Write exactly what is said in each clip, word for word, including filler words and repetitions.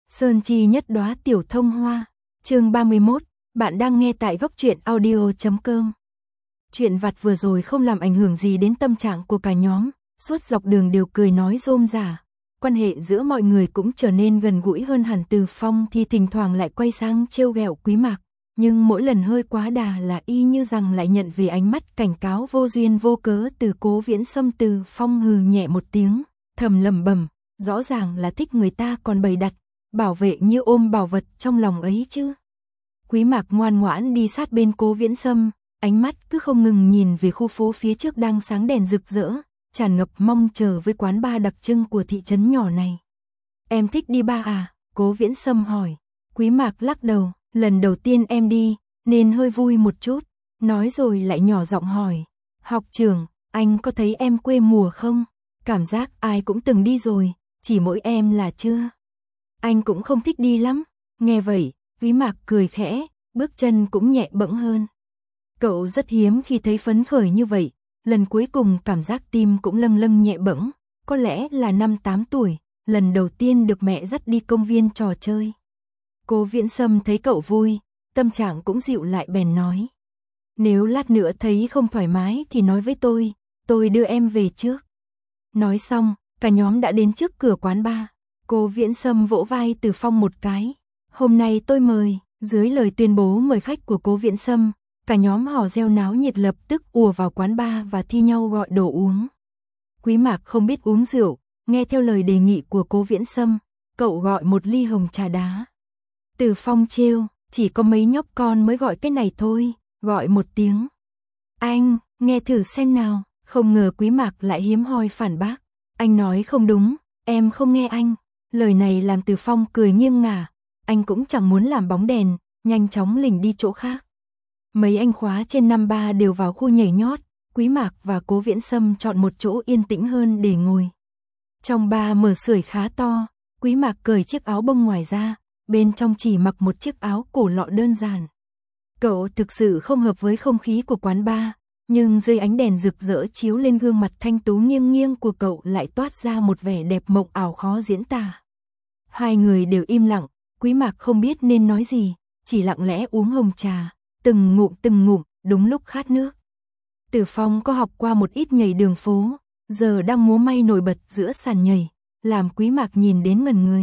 Sơn chi nhất đóa tiểu thông hoa. Chương ba mươi mốt, bạn đang nghe tại góc truyện audio chấm com. Chuyện vặt vừa rồi không làm ảnh hưởng gì đến tâm trạng của cả nhóm, suốt dọc đường đều cười nói rôm rả. Quan hệ giữa mọi người cũng trở nên gần gũi hơn hẳn. Từ Phong thì thỉnh thoảng lại quay sang trêu ghẹo Quý Mạc, nhưng mỗi lần hơi quá đà là y như rằng lại nhận về ánh mắt cảnh cáo vô duyên vô cớ từ Cố Viễn Sâm. Từ Phong hừ nhẹ một tiếng, thầm lẩm bẩm, rõ ràng là thích người ta còn bày đặt, bảo vệ như ôm bảo vật trong lòng ấy chứ. Quý Mạc ngoan ngoãn đi sát bên Cố Viễn Sâm, ánh mắt cứ không ngừng nhìn về khu phố phía trước đang sáng đèn rực rỡ, tràn ngập mong chờ với quán bar đặc trưng của thị trấn nhỏ này. Em thích đi bar à? Cố Viễn Sâm hỏi. Quý Mạc lắc đầu, lần đầu tiên em đi, nên hơi vui một chút, nói rồi lại nhỏ giọng hỏi. Học trưởng, anh có thấy em quê mùa không? Cảm giác ai cũng từng đi rồi, chỉ mỗi em là chưa. Anh cũng không thích đi lắm. Nghe vậy, Quý Mạc cười khẽ, bước chân cũng nhẹ bẫng hơn. Cậu rất hiếm khi thấy phấn khởi như vậy, lần cuối cùng cảm giác tim cũng lâng lâng nhẹ bẫng, có lẽ là năm tám tuổi, lần đầu tiên được mẹ dắt đi công viên trò chơi. Cố Viễn Sâm thấy cậu vui, tâm trạng cũng dịu lại bèn nói. Nếu lát nữa thấy không thoải mái thì nói với tôi, tôi đưa em về trước. Nói xong, cả nhóm đã đến trước cửa quán bar. Cố Viễn Sâm vỗ vai Từ Phong một cái. Hôm nay tôi mời. Dưới lời tuyên bố mời khách của Cố Viễn Sâm, cả nhóm hò reo náo nhiệt lập tức ùa vào quán bar và thi nhau gọi đồ uống. Quý Mạc không biết uống rượu, nghe theo lời đề nghị của Cố Viễn Sâm, cậu gọi một ly hồng trà đá. Từ Phong trêu, chỉ có mấy nhóc con mới gọi cái này thôi, gọi một tiếng. Anh, nghe thử xem nào. Không ngờ Quý Mạc lại hiếm hoi phản bác. Anh nói không đúng, em không nghe anh. Lời này làm Từ Phong cười nghiêng ngả. Anh cũng chẳng muốn làm bóng đèn, nhanh chóng lình đi chỗ khác. Mấy anh khóa trên năm ba đều vào khu nhảy nhót, Quý Mạc và Cố Viễn Sâm chọn một chỗ yên tĩnh hơn để ngồi. Trong bar mở sưởi khá to, Quý Mạc cởi chiếc áo bông ngoài ra, bên trong chỉ mặc một chiếc áo cổ lọ đơn giản. Cậu thực sự không hợp với không khí của quán bar, nhưng dưới ánh đèn rực rỡ chiếu lên gương mặt thanh tú nghiêng nghiêng của cậu lại toát ra một vẻ đẹp mộng ảo khó diễn tả. Hai người đều im lặng, Quý Mạc không biết nên nói gì, chỉ lặng lẽ uống hồng trà, từng ngụm từng ngụm, đúng lúc khát nước. Từ Phong có học qua một ít nhảy đường phố, giờ đang múa may nổi bật giữa sàn nhảy, làm Quý Mạc nhìn đến ngẩn người.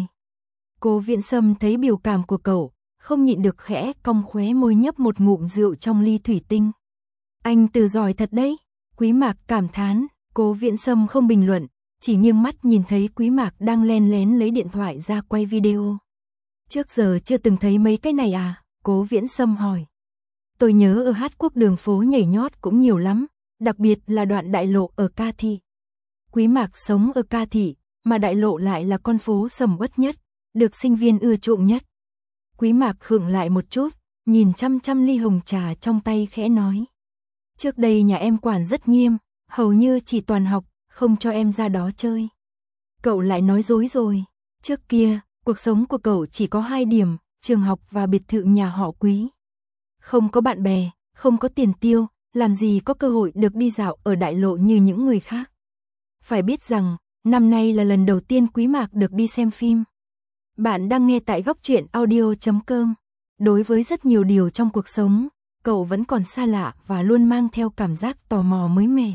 Cố Viễn Sâm thấy biểu cảm của cậu, không nhịn được khẽ cong khóe môi nhấp một ngụm rượu trong ly thủy tinh. Anh Từ giỏi thật đấy, Quý Mạc cảm thán. Cố Viễn Sâm không bình luận, chỉ nghiêng mắt nhìn thấy Quý Mạc đang len lén lấy điện thoại ra quay video. Trước giờ chưa từng thấy mấy cái này à? Cố Viễn Sâm hỏi. Tôi nhớ ở Hát Quốc đường phố nhảy nhót cũng nhiều lắm, đặc biệt là đoạn đại lộ ở Ca Thị. Quý Mạc sống ở Ca Thị, mà đại lộ lại là con phố sầm uất nhất, được sinh viên ưa chuộng nhất. Quý Mạc khựng lại một chút, nhìn chăm chăm ly hồng trà trong tay khẽ nói. Trước đây nhà em quản rất nghiêm, hầu như chỉ toàn học, không cho em ra đó chơi. Cậu lại nói dối rồi. Trước kia, cuộc sống của cậu chỉ có hai điểm, trường học và biệt thự nhà họ Quý. Không có bạn bè, không có tiền tiêu, làm gì có cơ hội được đi dạo ở đại lộ như những người khác. Phải biết rằng, năm nay là lần đầu tiên Quý Mạc được đi xem phim. Bạn đang nghe tại góc truyện audio chấm com. Đối với rất nhiều điều trong cuộc sống, cậu vẫn còn xa lạ và luôn mang theo cảm giác tò mò mới mẻ.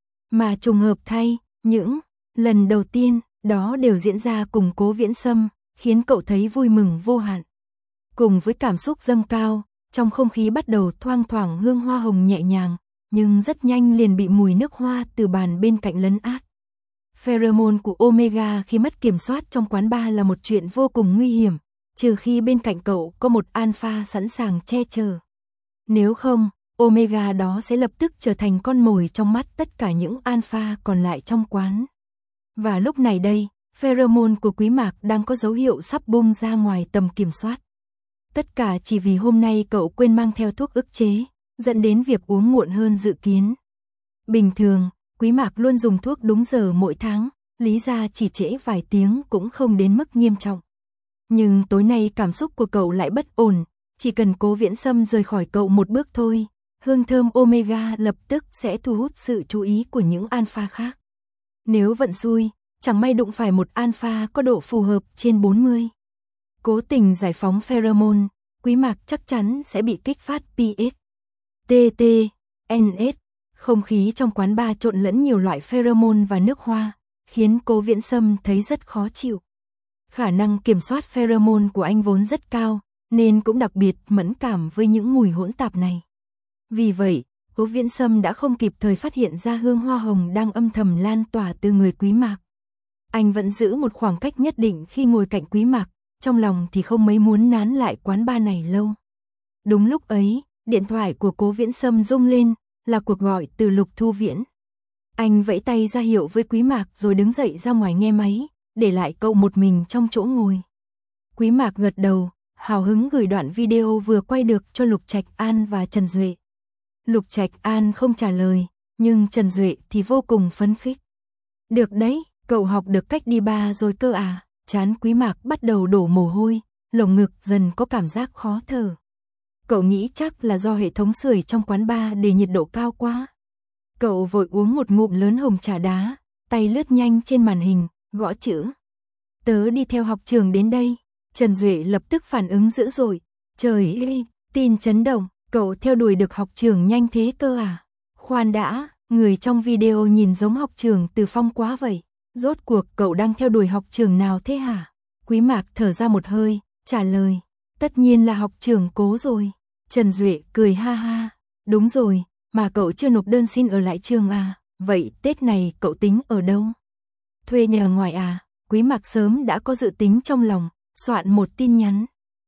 Mà trùng hợp thay, những lần đầu tiên đó đều diễn ra cùng Cố Viễn Sâm, khiến cậu thấy vui mừng vô hạn. Cùng với cảm xúc dâng cao, trong không khí bắt đầu thoang thoảng hương hoa hồng nhẹ nhàng, nhưng rất nhanh liền bị mùi nước hoa từ bàn bên cạnh lấn át. Pheromone của Omega khi mất kiểm soát trong quán bar là một chuyện vô cùng nguy hiểm, trừ khi bên cạnh cậu có một alpha sẵn sàng che chở. Nếu không, Omega đó sẽ lập tức trở thành con mồi trong mắt tất cả những alpha còn lại trong quán. Và lúc này đây, pheromone của Quý Mạc đang có dấu hiệu sắp bung ra ngoài tầm kiểm soát. Tất cả chỉ vì hôm nay cậu quên mang theo thuốc ức chế, dẫn đến việc uống muộn hơn dự kiến. Bình thường, Quý Mạc luôn dùng thuốc đúng giờ mỗi tháng, lý ra chỉ trễ vài tiếng cũng không đến mức nghiêm trọng. Nhưng tối nay cảm xúc của cậu lại bất ổn, chỉ cần Cố Viễn Sâm rời khỏi cậu một bước thôi, hương thơm Omega lập tức sẽ thu hút sự chú ý của những alpha khác. Nếu vận xui, chẳng may đụng phải một alpha có độ phù hợp trên bốn mươi. Cố tình giải phóng pheromone, Quý Mạc chắc chắn sẽ bị kích phát pê ét, tê tê, en ét. Không khí trong quán bar trộn lẫn nhiều loại pheromone và nước hoa, khiến Cố Viễn Sâm thấy rất khó chịu. Khả năng kiểm soát pheromone của anh vốn rất cao, nên cũng đặc biệt mẫn cảm với những mùi hỗn tạp này. Vì vậy, Cố Viễn Sâm đã không kịp thời phát hiện ra hương hoa hồng đang âm thầm lan tỏa từ người Quý Mạc. Anh vẫn giữ một khoảng cách nhất định khi ngồi cạnh Quý Mạc, trong lòng thì không mấy muốn nán lại quán bar này lâu. Đúng lúc ấy, điện thoại của Cố Viễn Sâm rung lên, là cuộc gọi từ Lục Thu Viễn. Anh vẫy tay ra hiệu với Quý Mạc rồi đứng dậy ra ngoài nghe máy, để lại cậu một mình trong chỗ ngồi. Quý Mạc gật đầu, hào hứng gửi đoạn video vừa quay được cho Lục Trạch An và Trần Duệ. Lục Trạch An không trả lời, nhưng Trần Duệ thì vô cùng phấn khích. Được đấy, cậu học được cách đi bar rồi cơ à? Trán Quý Mạc bắt đầu đổ mồ hôi, lồng ngực dần có cảm giác khó thở. Cậu nghĩ chắc là do hệ thống sưởi trong quán bar để nhiệt độ cao quá. Cậu vội uống một ngụm lớn hồng trà đá, tay lướt nhanh trên màn hình, gõ chữ. Tớ đi theo học trường đến đây. Trần Duệ lập tức phản ứng dữ dội. Trời ơi, tin chấn động, cậu theo đuổi được học trường nhanh thế cơ à? Khoan đã, người trong video nhìn giống học trường Từ Phong quá vậy. Rốt cuộc cậu đang theo đuổi học trường nào thế hả? Quý Mạc thở ra một hơi, trả lời. Tất nhiên là học trường Cố rồi. Trần Duệ cười ha ha. Đúng rồi, mà cậu chưa nộp đơn xin ở lại trường à? Vậy Tết này cậu tính ở đâu? Thuê nhà ngoài à? Quý Mạc sớm đã có dự tính trong lòng, soạn một tin nhắn.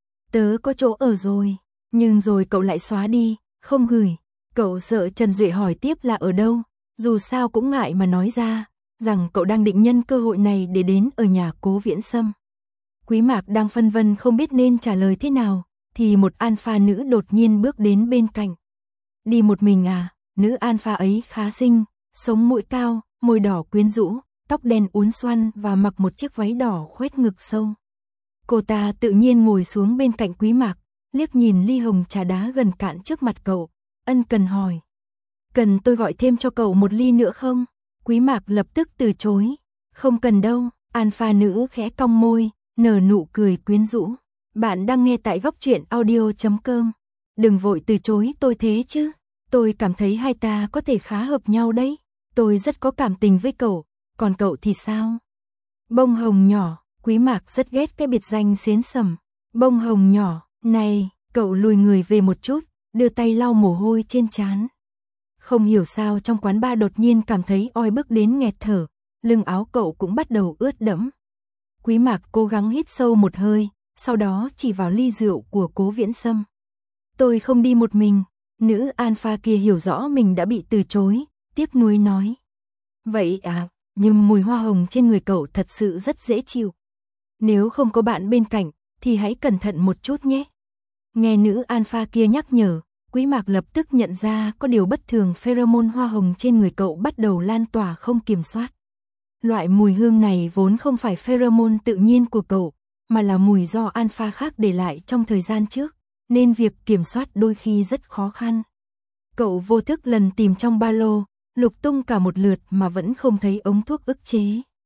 Tớ có chỗ ở rồi, nhưng rồi cậu lại xóa đi, không gửi. Cậu sợ Trần Duệ hỏi tiếp là ở đâu, dù sao cũng ngại mà nói ra, rằng cậu đang định nhân cơ hội này để đến ở nhà Cố Viễn Sâm. Quý Mạc đang phân vân không biết nên trả lời thế nào, thì một alpha nữ đột nhiên bước đến bên cạnh. Đi một mình à? Nữ alpha ấy khá xinh, sống mũi cao, môi đỏ quyến rũ, tóc đen uốn xoăn và mặc một chiếc váy đỏ khoét ngực sâu. Cô ta tự nhiên ngồi xuống bên cạnh Quý Mạc, liếc nhìn ly hồng trà đá gần cạn trước mặt cậu, ân cần hỏi. Cần tôi gọi thêm cho cậu một ly nữa không? Quý Mạc lập tức từ chối. Không cần đâu, alpha nữ khẽ cong môi, nở nụ cười quyến rũ. Bạn đang nghe tại góc truyện audio chấm com. Đừng vội từ chối tôi thế chứ. Tôi cảm thấy hai ta có thể khá hợp nhau đấy. Tôi rất có cảm tình với cậu, còn cậu thì sao? Bông hồng nhỏ, Quý Mạc rất ghét cái biệt danh xến sẩm. Bông hồng nhỏ, này, cậu lùi người về một chút, đưa tay lau mồ hôi trên trán. Không hiểu sao trong quán bar đột nhiên cảm thấy oi bức đến nghẹt thở, lưng áo cậu cũng bắt đầu ướt đẫm. Quý Mạc cố gắng hít sâu một hơi, sau đó chỉ vào ly rượu của Cố Viễn Sâm. Tôi không đi một mình. Nữ alpha kia hiểu rõ mình đã bị từ chối, tiếc nuối nói. Vậy à, nhưng mùi hoa hồng trên người cậu thật sự rất dễ chịu. Nếu không có bạn bên cạnh, thì hãy cẩn thận một chút nhé. Nghe nữ alpha kia nhắc nhở, Quý Mạc lập tức nhận ra có điều bất thường, pheromone hoa hồng trên người cậu bắt đầu lan tỏa không kiểm soát. Loại mùi hương này vốn không phải pheromone tự nhiên của cậu, mà là mùi do alpha khác để lại trong thời gian trước, nên việc kiểm soát đôi khi rất khó khăn. Cậu vô thức lần tìm trong ba lô, lục tung cả một lượt mà vẫn không thấy ống thuốc ức chế.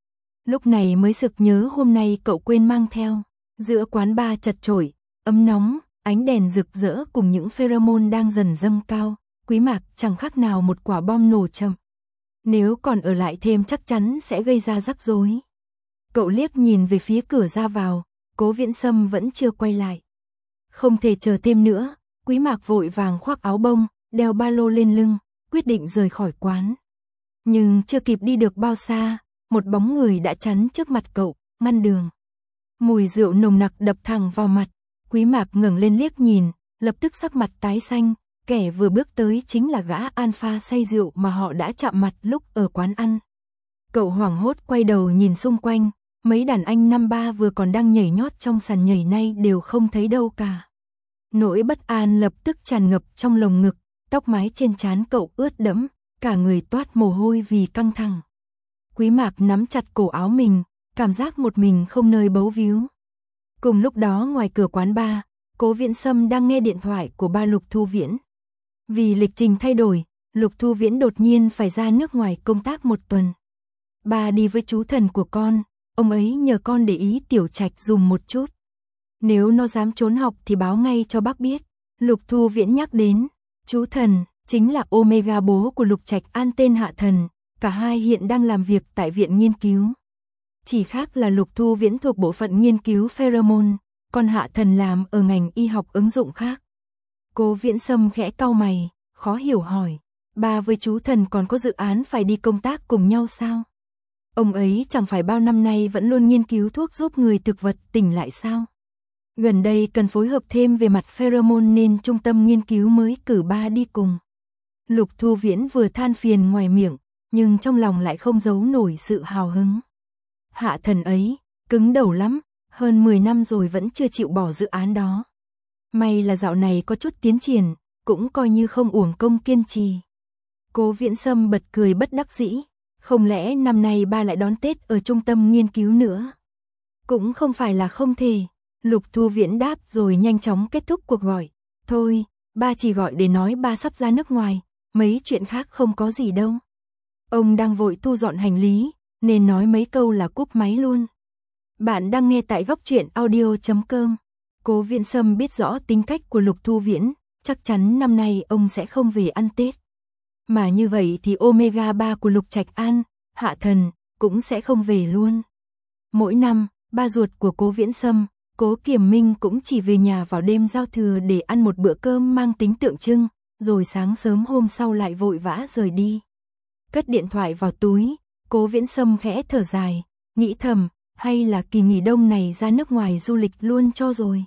Lúc này mới sực nhớ hôm nay cậu quên mang theo. Giữa quán bar chật chội, ấm nóng, ánh đèn rực rỡ cùng những pheromone đang dần dâng cao, Quý Mạc chẳng khác nào một quả bom nổ chậm. Nếu còn ở lại thêm chắc chắn sẽ gây ra rắc rối. Cậu liếc nhìn về phía cửa ra vào, Cố Viễn Sâm vẫn chưa quay lại. Không thể chờ thêm nữa, Quý Mạc vội vàng khoác áo bông, đeo ba lô lên lưng, quyết định rời khỏi quán. Nhưng chưa kịp đi được bao xa, một bóng người đã chắn trước mặt cậu, ngăn đường. Mùi rượu nồng nặc đập thẳng vào mặt, Quý Mạc ngẩng lên liếc nhìn, lập tức sắc mặt tái xanh, kẻ vừa bước tới chính là gã alpha say rượu mà họ đã chạm mặt lúc ở quán ăn. Cậu hoảng hốt quay đầu nhìn xung quanh, mấy đàn anh năm ba vừa còn đang nhảy nhót trong sàn nhảy nay đều không thấy đâu cả. Nỗi bất an lập tức tràn ngập trong lồng ngực, tóc mái trên trán cậu ướt đẫm, cả người toát mồ hôi vì căng thẳng. Quý Mạc nắm chặt cổ áo mình, cảm giác một mình không nơi bấu víu. Cùng lúc đó ngoài cửa quán bar, Cố Viễn Sâm đang nghe điện thoại của ba Lục Thu Viễn. Vì lịch trình thay đổi, Lục Thu Viễn đột nhiên phải ra nước ngoài công tác một tuần. Ba đi với chú thần của con, ông ấy nhờ con để ý Tiểu Trạch dùm một chút. Nếu nó dám trốn học thì báo ngay cho bác biết. Lục Thu Viễn nhắc đến, chú Thần, chính là Omega bố của Lục Trạch An tên Hạ Thần, cả hai hiện đang làm việc tại viện nghiên cứu. Chỉ khác là Lục Thu Viễn thuộc bộ phận nghiên cứu pheromone, còn Hạ Thần làm ở ngành y học ứng dụng khác. Cố Viễn Sâm khẽ cau mày, khó hiểu hỏi, ba với chú Thần còn có dự án phải đi công tác cùng nhau sao? Ông ấy chẳng phải bao năm nay vẫn luôn nghiên cứu thuốc giúp người thực vật tỉnh lại sao? Gần đây cần phối hợp thêm về mặt pheromone nên trung tâm nghiên cứu mới cử ba đi cùng. Lục Thu Viễn vừa than phiền ngoài miệng, nhưng trong lòng lại không giấu nổi sự hào hứng. Hạ Thần ấy, cứng đầu lắm, hơn mười năm rồi vẫn chưa chịu bỏ dự án đó. May là dạo này có chút tiến triển, cũng coi như không uổng công kiên trì. Cố Viễn Sâm bật cười bất đắc dĩ, không lẽ năm nay ba lại đón Tết ở trung tâm nghiên cứu nữa? Cũng không phải là không thể. Lục Thu Viễn đáp rồi nhanh chóng kết thúc cuộc gọi. Thôi, ba chỉ gọi để nói ba sắp ra nước ngoài, mấy chuyện khác không có gì đâu. Ông đang vội thu dọn hành lý, nên nói mấy câu là cúp máy luôn. Bạn đang nghe tại góc truyện audio chấm com. Cố Viễn Sâm biết rõ tính cách của Lục Thu Viễn, chắc chắn năm nay ông sẽ không về ăn Tết. Mà như vậy thì Omega ba của Lục Trạch An, Hạ Thần, cũng sẽ không về luôn. Mỗi năm, ba ruột của Cố Viễn Sâm, Cố Kiểm Minh cũng chỉ về nhà vào đêm giao thừa để ăn một bữa cơm mang tính tượng trưng, rồi sáng sớm hôm sau lại vội vã rời đi. Cất điện thoại vào túi, Cố Viễn Sâm khẽ thở dài, nghĩ thầm, hay là kỳ nghỉ đông này ra nước ngoài du lịch luôn cho rồi.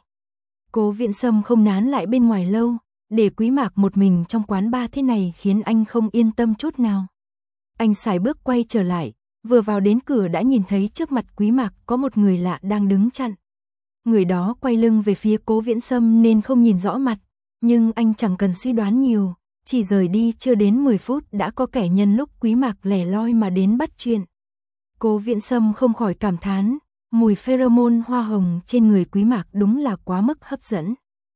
Cố Viễn Sâm không nán lại bên ngoài lâu, để Quý Mạc một mình trong quán bar thế này khiến anh không yên tâm chút nào. Anh sải bước quay trở lại, vừa vào đến cửa đã nhìn thấy trước mặt Quý Mạc có một người lạ đang đứng chặn. Người đó quay lưng về phía Cố Viễn Sâm nên không nhìn rõ mặt, nhưng anh chẳng cần suy đoán nhiều, chỉ rời đi chưa đến mười phút đã có kẻ nhân lúc Quý Mạc lẻ loi mà đến bắt chuyện. Cố Viễn Sâm không khỏi cảm thán, mùi pheromone hoa hồng trên người Quý Mạc đúng là quá mức hấp dẫn.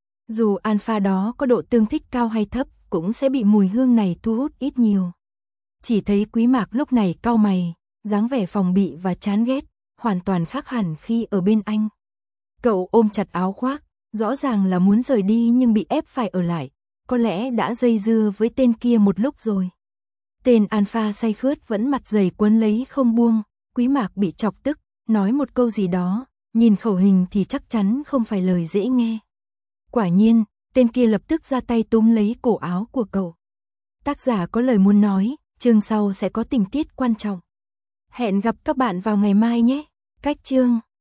Dù alpha đó có độ tương thích cao hay thấp, cũng sẽ bị mùi hương này thu hút ít nhiều. Chỉ thấy Quý Mạc lúc này cau mày, dáng vẻ phòng bị và chán ghét, hoàn toàn khác hẳn khi ở bên anh. Cậu ôm chặt áo khoác, rõ ràng là muốn rời đi nhưng bị ép phải ở lại, có lẽ đã dây dưa với tên kia một lúc rồi. Tên alpha say khướt vẫn mặt dày quấn lấy không buông, Quý Mạc bị chọc tức, nói một câu gì đó, nhìn khẩu hình thì chắc chắn không phải lời dễ nghe. Quả nhiên, tên kia lập tức ra tay túm lấy cổ áo của cậu. Tác giả có lời muốn nói, chương sau sẽ có tình tiết quan trọng. Hẹn gặp các bạn vào ngày mai nhé. Cách chương